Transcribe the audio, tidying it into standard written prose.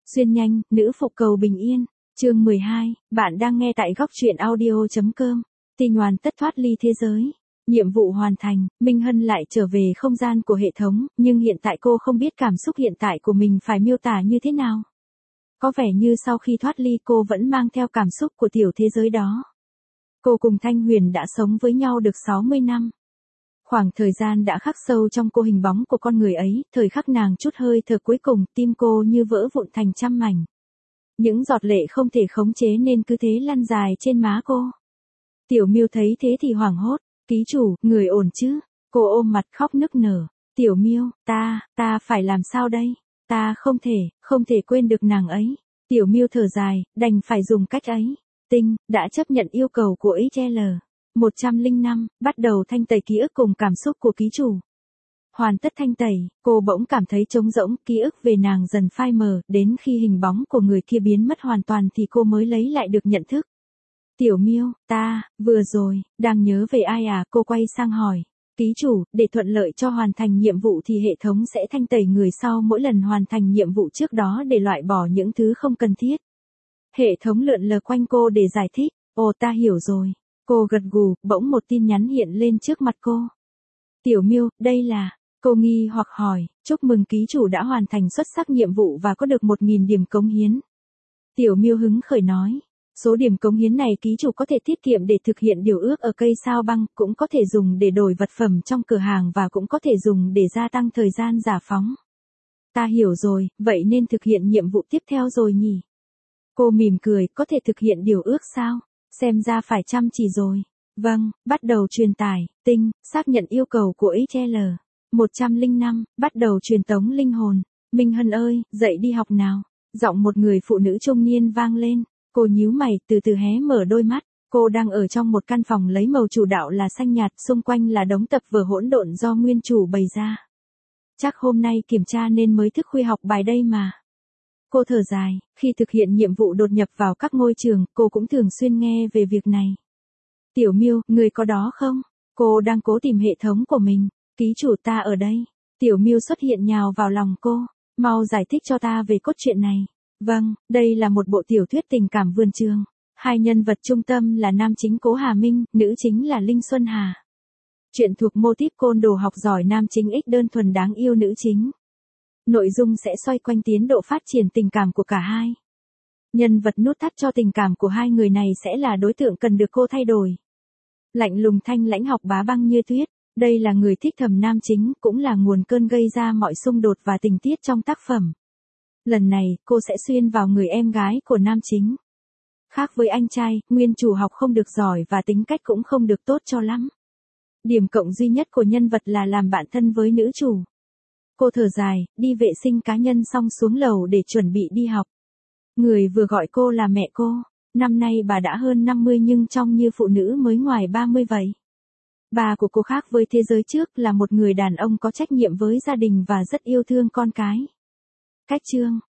Xuyên nhanh, nữ phục cầu bình yên. Chương 12, bạn đang nghe tại góc truyện audio.com. Tình hoàn tất thoát ly thế giới. Nhiệm vụ hoàn thành, Minh Hân lại trở về không gian của hệ thống, nhưng hiện tại cô không biết cảm xúc hiện tại của mình phải miêu tả như thế nào. Có vẻ như sau khi thoát ly cô vẫn mang theo cảm xúc của tiểu thế giới đó. Cô cùng Thanh Huyền đã sống với nhau được 60 năm. Khoảng thời gian đã khắc sâu trong cô hình bóng của con người ấy, thời khắc nàng chút hơi thở cuối cùng, tim cô như vỡ vụn thành trăm mảnh. Những giọt lệ không thể khống chế nên cứ thế lăn dài trên má cô. Tiểu Miêu thấy thế thì hoảng hốt, ký chủ, người ổn chứ? Cô ôm mặt khóc nức nở. Tiểu Miêu, ta phải làm sao đây? Ta không thể quên được nàng ấy. Tiểu Miêu thở dài, đành phải dùng cách ấy. Tinh, đã chấp nhận yêu cầu của XL. 105, bắt đầu thanh tẩy ký ức cùng cảm xúc của ký chủ. Hoàn tất thanh tẩy, cô bỗng cảm thấy trống rỗng, ký ức về nàng dần phai mờ, đến khi hình bóng của người kia biến mất hoàn toàn thì cô mới lấy lại được nhận thức. Tiểu Miêu, vừa rồi, đang nhớ về ai à? Cô quay sang hỏi. Ký chủ, để thuận lợi cho hoàn thành nhiệm vụ thì hệ thống sẽ thanh tẩy người sau mỗi lần hoàn thành nhiệm vụ trước đó để loại bỏ những thứ không cần thiết. Hệ thống lượn lờ quanh cô để giải thích. Ồ, ta hiểu rồi. Cô gật gù, bỗng một tin nhắn hiện lên trước mặt cô. Tiểu Miêu, đây là... Cô nghi hoặc hỏi, chúc mừng ký chủ đã hoàn thành xuất sắc nhiệm vụ và có được 1.000 điểm cống hiến. Tiểu Miêu hứng khởi nói, số điểm cống hiến này ký chủ có thể tiết kiệm để thực hiện điều ước ở cây sao băng, cũng có thể dùng để đổi vật phẩm trong cửa hàng và cũng có thể dùng để gia tăng thời gian giải phóng. Ta hiểu rồi, vậy nên thực hiện nhiệm vụ tiếp theo rồi nhỉ? Cô mỉm cười, có thể thực hiện điều ước sao? Xem ra phải chăm chỉ rồi. Vâng, bắt đầu truyền tải, tinh, xác nhận yêu cầu của XL. 105, bắt đầu truyền tống linh hồn. Minh Hân ơi, dậy đi học nào. Giọng một người phụ nữ trung niên vang lên. Cô nhíu mày, từ từ hé mở đôi mắt. Cô đang ở trong một căn phòng lấy màu chủ đạo là xanh nhạt, xung quanh là đống tập vở hỗn độn do nguyên chủ bày ra. Chắc hôm nay kiểm tra nên mới thức khuya học bài đây mà. Cô thở dài, khi thực hiện nhiệm vụ đột nhập vào các ngôi trường, cô cũng thường xuyên nghe về việc này. Tiểu Miêu, người có đó không? Cô đang cố tìm hệ thống của mình. Ký chủ, ta ở đây. Tiểu Miêu xuất hiện nhào vào lòng cô. Mau giải thích cho ta về cốt truyện này. Vâng, đây là một bộ tiểu thuyết tình cảm vườn trường. Hai nhân vật trung tâm là nam chính Cố Hà Minh, nữ chính là Linh Xuân Hà. Chuyện thuộc mô típ côn đồ học giỏi nam chính ích đơn thuần đáng yêu nữ chính. Nội dung sẽ xoay quanh tiến độ phát triển tình cảm của cả hai. Nhân vật nút thắt cho tình cảm của hai người này sẽ là đối tượng cần được cô thay đổi. Lạnh lùng thanh lãnh học bá băng như tuyết. Đây là người thích thầm nam chính, cũng là nguồn cơn gây ra mọi xung đột và tình tiết trong tác phẩm. Lần này, cô sẽ xuyên vào người em gái của nam chính. Khác với anh trai, nguyên chủ học không được giỏi và tính cách cũng không được tốt cho lắm. Điểm cộng duy nhất của nhân vật là làm bạn thân với nữ chủ. Cô thở dài, đi vệ sinh cá nhân xong xuống lầu để chuẩn bị đi học. Người vừa gọi cô là mẹ cô. Năm nay bà đã hơn 50 nhưng trông như phụ nữ mới ngoài 30 vậy. Bà của cô khác với thế giới trước, là một người đàn ông có trách nhiệm với gia đình và rất yêu thương con cái. Cách chương,